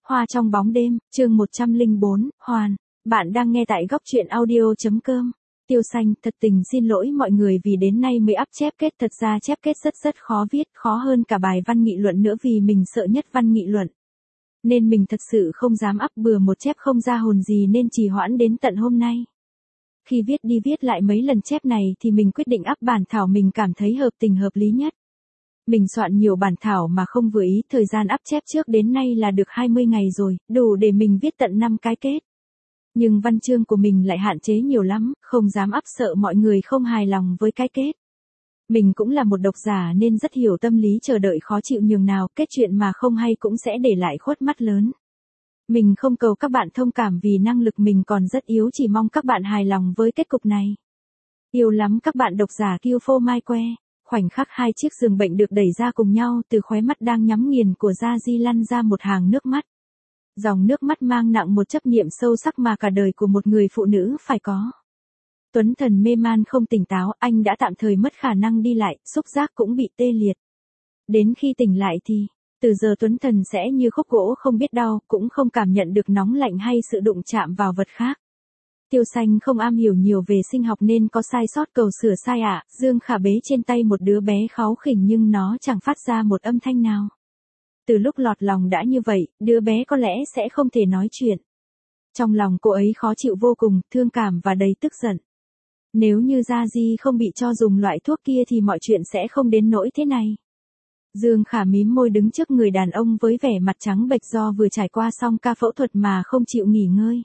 Hoa trong bóng đêm, chương 104, Hoàn. Bạn đang nghe tại góc truyện audio.com. Tiêu Xanh, thật tình xin lỗi mọi người vì đến nay mới up chép kết. Thật ra chép kết rất khó viết, khó hơn cả bài văn nghị luận nữa vì mình sợ nhất văn nghị luận. Nên mình thật sự không dám up bừa một chép không ra hồn gì nên trì hoãn đến tận hôm nay. Khi viết đi viết lại mấy lần chép này thì mình quyết định up bản thảo mình cảm thấy hợp tình hợp lý nhất. Mình soạn nhiều bản thảo mà không vừa ý, thời gian up chép trước đến nay là được 20 ngày rồi, đủ để mình viết tận 5 cái kết. Nhưng văn chương của mình lại hạn chế nhiều lắm, không dám up sợ mọi người không hài lòng với cái kết. Mình cũng là một độc giả nên rất hiểu tâm lý chờ đợi khó chịu nhường nào, kết chuyện mà không hay cũng sẽ để lại khuất mắt lớn. Mình không cầu các bạn thông cảm vì năng lực mình còn rất yếu, chỉ mong các bạn hài lòng với kết cục này. Yêu lắm các bạn độc giả Kiêu Phô Mai Que. Khoảnh khắc hai chiếc giường bệnh được đẩy ra cùng nhau, từ khóe mắt đang nhắm nghiền của Gia Di lăn ra một hàng nước mắt. Dòng nước mắt mang nặng một chấp niệm sâu sắc mà cả đời của một người phụ nữ phải có. Tuấn Thần mê man không tỉnh táo, anh đã tạm thời mất khả năng đi lại, xúc giác cũng bị tê liệt. Đến khi tỉnh lại thì, từ giờ Tuấn Thần sẽ như khúc gỗ không biết đau, cũng không cảm nhận được nóng lạnh hay sự đụng chạm vào vật khác. Tiêu Xanh không am hiểu nhiều về sinh học nên có sai sót cầu sửa sai ạ. Dương Khả bế trên tay một đứa bé kháu khỉnh nhưng nó chẳng phát ra một âm thanh nào. Từ lúc lọt lòng đã như vậy, đứa bé có lẽ sẽ không thể nói chuyện. Trong lòng cô ấy khó chịu vô cùng, thương cảm và đầy tức giận. Nếu như Gia Di không bị cho dùng loại thuốc kia thì mọi chuyện sẽ không đến nỗi thế này. Dương Khả mím môi đứng trước người đàn ông với vẻ mặt trắng bệch do vừa trải qua xong ca phẫu thuật mà không chịu nghỉ ngơi.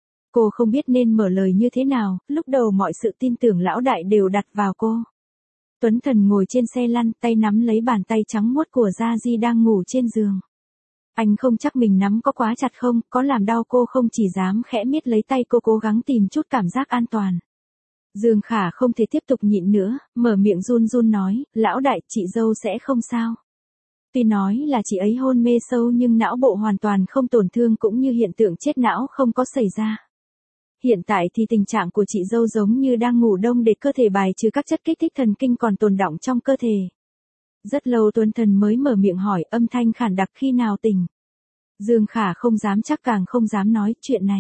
Cô không biết nên mở lời như thế nào, lúc đầu mọi sự tin tưởng lão đại đều đặt vào cô. Tuấn Thần ngồi trên xe lăn, tay nắm lấy bàn tay trắng muốt của Gia Di đang ngủ trên giường. Anh không chắc mình nắm có quá chặt không, có làm đau cô không, chỉ dám khẽ miết lấy tay cô, cố gắng tìm chút cảm giác an toàn. Dương Khả không thể tiếp tục nhịn nữa, mở miệng run run nói, lão đại, chị dâu sẽ không sao. Tuy nói là chị ấy hôn mê sâu nhưng não bộ hoàn toàn không tổn thương cũng như hiện tượng chết não không có xảy ra. Hiện tại thì tình trạng của chị dâu giống như đang ngủ đông để cơ thể bài trừ các chất kích thích thần kinh còn tồn đọng trong cơ thể. Rất lâu Tuấn Thần mới mở miệng hỏi, âm thanh khản đặc, khi nào tỉnh. Dương Khả không dám chắc càng không dám nói chuyện này.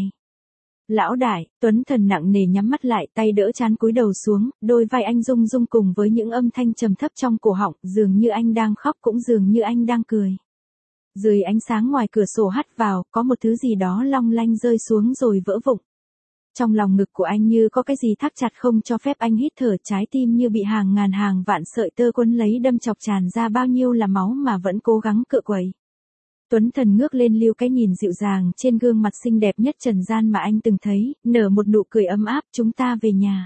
Lão đại, Tuấn Thần nặng nề nhắm mắt lại, tay đỡ trán cúi đầu xuống, đôi vai anh rung rung cùng với những âm thanh trầm thấp trong cổ họng, dường như anh đang khóc cũng dường như anh đang cười. Dưới ánh sáng ngoài cửa sổ hắt vào, có một thứ gì đó long lanh rơi xuống rồi vỡ vụn. Trong lòng ngực của anh như có cái gì thắt chặt không cho phép anh hít thở, trái tim như bị hàng ngàn hàng vạn sợi tơ quấn lấy đâm chọc, tràn ra bao nhiêu là máu mà vẫn cố gắng cựa quậy. Tuấn Thần ngước lên lưu cái nhìn dịu dàng trên gương mặt xinh đẹp nhất trần gian mà anh từng thấy, nở một nụ cười ấm áp, chúng ta về nhà.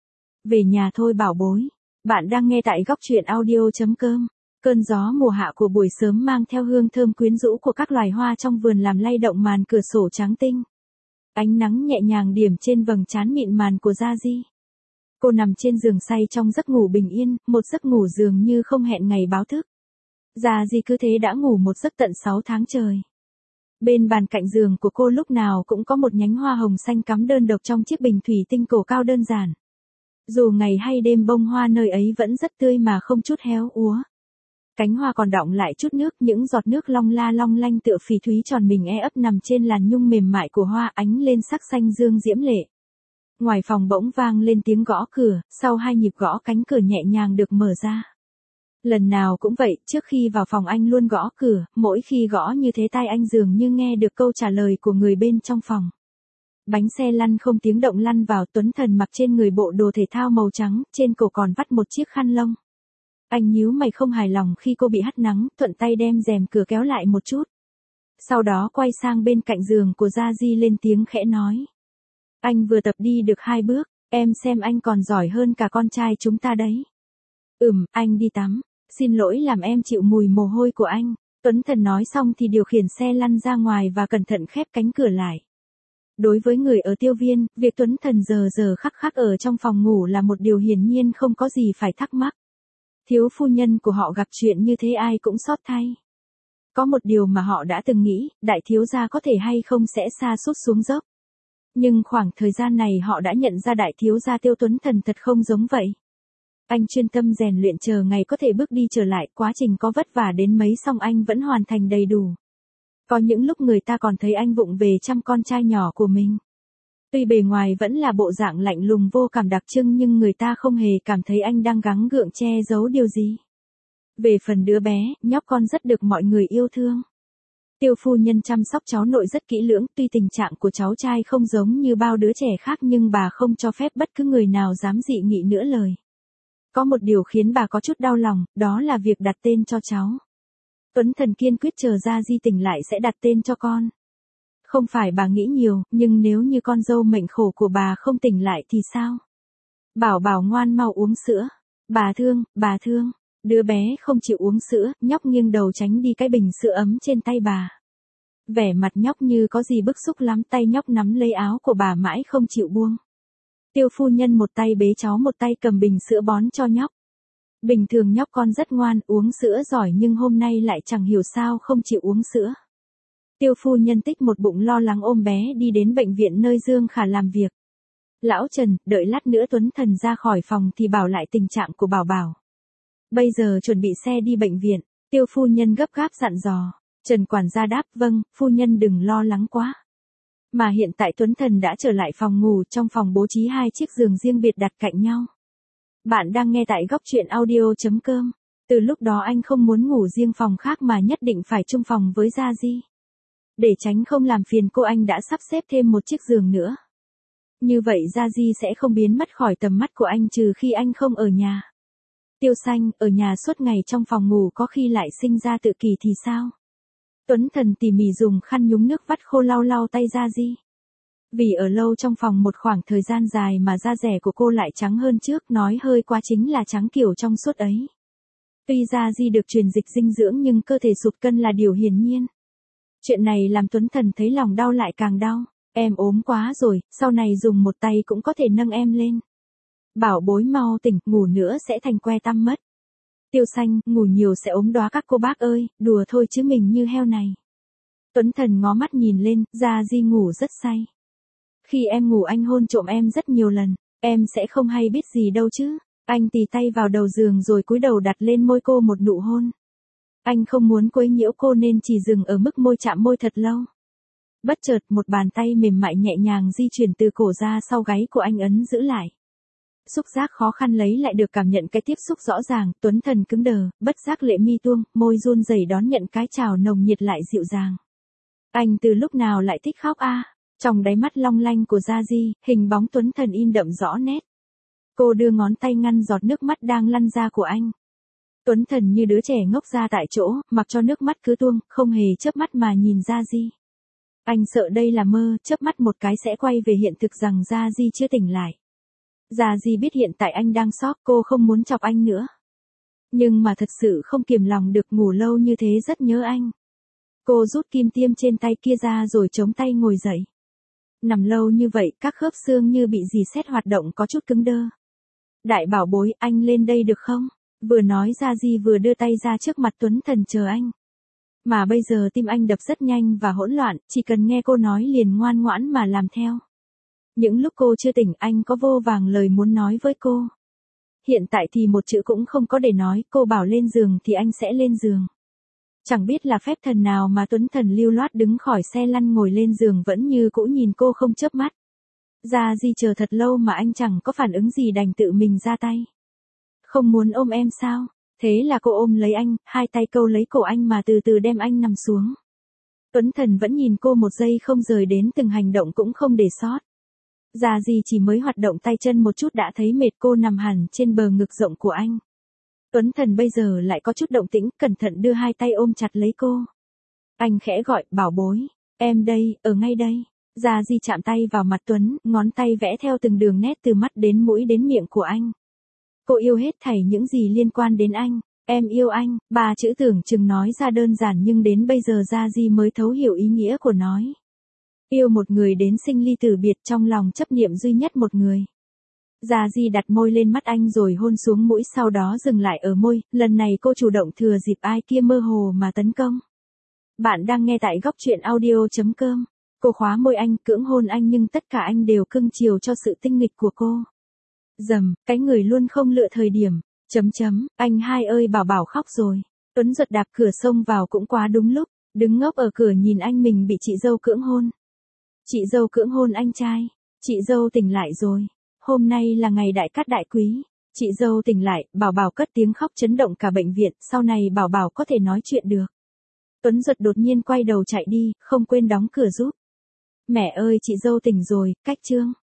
Về nhà thôi bảo bối. Bạn đang nghe tại góc truyện audio.com. Cơn gió mùa hạ của buổi sớm mang theo hương thơm quyến rũ của các loài hoa trong vườn làm lay động màn cửa sổ trắng tinh. Ánh nắng nhẹ nhàng điểm trên vầng trán mịn màn của Gia Di. Cô nằm trên giường say trong giấc ngủ bình yên, một giấc ngủ dường như không hẹn ngày báo thức. Gia Di cứ thế đã ngủ một giấc tận 6 tháng trời. Bên bàn cạnh giường của cô lúc nào cũng có một nhánh hoa hồng xanh cắm đơn độc trong chiếc bình thủy tinh cổ cao đơn giản. Dù ngày hay đêm bông hoa nơi ấy vẫn rất tươi mà không chút héo úa. Cánh hoa còn đọng lại chút nước, những giọt nước long la long lanh tựa phỉ thúy tròn mình e ấp nằm trên làn nhung mềm mại của hoa, ánh lên sắc xanh dương diễm lệ. Ngoài phòng bỗng vang lên tiếng gõ cửa, sau 2 nhịp gõ cánh cửa nhẹ nhàng được mở ra. Lần nào cũng vậy, trước khi vào phòng anh luôn gõ cửa, mỗi khi gõ như thế tai anh dường như nghe được câu trả lời của người bên trong phòng. Bánh xe lăn không tiếng động lăn vào, Tuấn Thần mặc trên người bộ đồ thể thao màu trắng, trên cổ còn vắt một chiếc khăn lông. Anh nhíu mày không hài lòng khi cô bị hắt nắng, thuận tay đem rèm cửa kéo lại một chút. Sau đó quay sang bên cạnh giường của Gia Di lên tiếng khẽ nói. Anh vừa tập đi được 2 bước, em xem anh còn giỏi hơn cả con trai chúng ta đấy. Anh đi tắm. Xin lỗi làm em chịu mùi mồ hôi của anh. Tuấn Thần nói xong thì điều khiển xe lăn ra ngoài và cẩn thận khép cánh cửa lại. Đối với người ở Tiêu Viên, việc Tuấn Thần giờ khắc ở trong phòng ngủ là một điều hiển nhiên không có gì phải thắc mắc. Thiếu phu nhân của họ gặp chuyện như thế ai cũng xót thay. Có một điều mà họ đã từng nghĩ, đại thiếu gia có thể hay không sẽ sa sút xuống dốc. Nhưng khoảng thời gian này họ đã nhận ra đại thiếu gia Tiêu Tuấn Thần thật không giống vậy. Anh chuyên tâm rèn luyện chờ ngày có thể bước đi trở lại, quá trình có vất vả đến mấy song anh vẫn hoàn thành đầy đủ. Có những lúc người ta còn thấy anh vụng về chăm con trai nhỏ của mình. Tuy bề ngoài vẫn là bộ dạng lạnh lùng vô cảm đặc trưng nhưng người ta không hề cảm thấy anh đang gắng gượng che giấu điều gì. Về phần đứa bé, nhóc con rất được mọi người yêu thương. Tiêu phu nhân chăm sóc cháu nội rất kỹ lưỡng, tuy tình trạng của cháu trai không giống như bao đứa trẻ khác nhưng bà không cho phép bất cứ người nào dám dị nghị nửa lời. Có một điều khiến bà có chút đau lòng, đó là việc đặt tên cho cháu. Tuấn Thần kiên quyết chờ Gia Di tỉnh lại sẽ đặt tên cho con. Không phải bà nghĩ nhiều, nhưng nếu như con dâu mệnh khổ của bà không tỉnh lại thì sao? Bảo Bảo ngoan mau uống sữa. Bà thương. Đứa bé không chịu uống sữa, nhóc nghiêng đầu tránh đi cái bình sữa ấm trên tay bà. Vẻ mặt nhóc như có gì bức xúc lắm, tay nhóc nắm lấy áo của bà mãi không chịu buông. Tiêu phu nhân một tay bế cháu một tay cầm bình sữa bón cho nhóc. Bình thường nhóc con rất ngoan, uống sữa giỏi nhưng hôm nay lại chẳng hiểu sao không chịu uống sữa. Tiêu phu nhân tích một bụng lo lắng ôm bé đi đến bệnh viện nơi Dương Khả làm việc. Lão Trần, đợi lát nữa Tuấn Thần ra khỏi phòng thì bảo lại tình trạng của Bảo Bảo. Bây giờ chuẩn bị xe đi bệnh viện, Tiêu phu nhân gấp gáp dặn dò. Trần quản gia đáp, vâng, phu nhân đừng lo lắng quá. Mà hiện tại Tuấn Thần đã trở lại phòng ngủ, trong phòng bố trí 2 chiếc giường riêng biệt đặt cạnh nhau. Bạn đang nghe tại góc truyện audio.com. Từ lúc đó anh không muốn ngủ riêng phòng khác mà nhất định phải chung phòng với Gia Di. Để tránh không làm phiền cô, anh đã sắp xếp thêm một chiếc giường nữa. Như vậy Gia Di sẽ không biến mất khỏi tầm mắt của anh trừ khi anh không ở nhà. Tiêu Xanh, ở nhà suốt ngày trong phòng ngủ có khi lại sinh ra tự kỷ thì sao? Tuấn Thần tỉ mỉ dùng khăn nhúng nước vắt khô lau lau tay Gia Di. Vì ở lâu trong phòng một khoảng thời gian dài mà da rẻ của cô lại trắng hơn trước, nói hơi quá chính là trắng kiểu trong suốt ấy. Tuy Gia Di được truyền dịch dinh dưỡng nhưng cơ thể sụt cân là điều hiển nhiên. Chuyện này làm Tuấn Thần thấy lòng đau lại càng đau. Em ốm quá rồi, sau này dùng một tay cũng có thể nâng em lên. Bảo bối mau tỉnh, ngủ nữa sẽ thành que tăm mất. Tiêu Xanh, ngủ nhiều sẽ ốm đó các cô bác ơi, đùa thôi chứ mình như heo này. Tuấn Thần ngó mắt nhìn lên, Gia Di ngủ rất say. Khi em ngủ anh hôn trộm em rất nhiều lần, em sẽ không hay biết gì đâu chứ. Anh tì tay vào đầu giường rồi cúi đầu đặt lên môi cô một nụ hôn. Anh không muốn quấy nhiễu cô nên chỉ dừng ở mức môi chạm môi thật lâu. Bất chợt một bàn tay mềm mại nhẹ nhàng di chuyển từ cổ ra sau gáy của anh ấn giữ lại. Xúc giác khó khăn lấy lại được cảm nhận cái tiếp xúc rõ ràng, Tuấn Thần cứng đờ, bất giác lệ mi tuông, môi run rẩy đón nhận cái chào nồng nhiệt lại dịu dàng. Anh từ lúc nào lại thích khóc a? Trong đáy mắt long lanh của Gia Di, hình bóng Tuấn Thần in đậm rõ nét. Cô đưa ngón tay ngăn giọt nước mắt đang lăn ra của anh. Tuấn Thần như đứa trẻ ngốc ra tại chỗ, mặc cho nước mắt cứ tuông, không hề chớp mắt mà nhìn Gia Di. Anh sợ đây là mơ, chớp mắt một cái sẽ quay về hiện thực rằng Gia Di chưa tỉnh lại. Gia Di biết hiện tại anh đang sốc, cô không muốn chọc anh nữa. Nhưng mà thật sự không kiềm lòng được, ngủ lâu như thế rất nhớ anh. Cô rút kim tiêm trên tay kia ra rồi chống tay ngồi dậy. Nằm lâu như vậy, các khớp xương như bị dì xét hoạt động có chút cứng đơ. Đại bảo bối, anh lên đây được không? Vừa nói Gia Di vừa đưa tay ra trước mặt Tuấn Thần chờ anh. Mà bây giờ tim anh đập rất nhanh và hỗn loạn, chỉ cần nghe cô nói liền ngoan ngoãn mà làm theo. Những lúc cô chưa tỉnh anh có vô vàng lời muốn nói với cô. Hiện tại thì một chữ cũng không có để nói, cô bảo lên giường thì anh sẽ lên giường. Chẳng biết là phép thần nào mà Tuấn Thần lưu loát đứng khỏi xe lăn ngồi lên giường vẫn như cũ nhìn cô không chớp mắt. Gia Di chờ thật lâu mà anh chẳng có phản ứng gì đành tự mình ra tay. Không muốn ôm em sao? Thế là cô ôm lấy anh, hai tay câu lấy cổ anh mà từ từ đem anh nằm xuống. Tuấn Thần vẫn nhìn cô một giây không rời đến từng hành động cũng không để sót. Gia Di chỉ mới hoạt động tay chân một chút đã thấy mệt, cô nằm hẳn trên bờ ngực rộng của anh. Tuấn Thần bây giờ lại có chút động tĩnh, cẩn thận đưa hai tay ôm chặt lấy cô. Anh khẽ gọi, bảo bối, em đây, ở ngay đây. Gia Di chạm tay vào mặt Tuấn, ngón tay vẽ theo từng đường nét từ mắt đến mũi đến miệng của anh. Cô yêu hết thảy những gì liên quan đến anh. Em yêu anh, ba chữ tưởng chừng nói ra đơn giản nhưng đến bây giờ Gia Di mới thấu hiểu ý nghĩa của nói. Yêu một người đến sinh ly tử biệt, trong lòng chấp niệm duy nhất một người. Gia Di đặt môi lên mắt anh rồi hôn xuống mũi, sau đó dừng lại ở môi, lần này cô chủ động thừa dịp ai kia mơ hồ mà tấn công. Bạn đang nghe tại góc truyện audio.com. Cô khóa môi anh, cưỡng hôn anh nhưng tất cả anh đều cưng chiều cho sự tinh nghịch của cô. Dầm, cái người luôn không lựa thời điểm. Anh hai ơi, bảo bảo khóc rồi. Tuấn giật đạp cửa xông vào cũng quá đúng lúc. Đứng ngốc ở cửa nhìn anh mình bị chị dâu cưỡng hôn. Chị dâu cưỡng hôn anh trai. Chị dâu tỉnh lại rồi. Hôm nay là ngày đại cát đại quý. Chị dâu tỉnh lại, Bảo Bảo cất tiếng khóc chấn động cả bệnh viện, sau này Bảo Bảo có thể nói chuyện được. Tuấn Duật đột nhiên quay đầu chạy đi, không quên đóng cửa giúp. Mẹ ơi chị dâu tỉnh rồi, cách chương.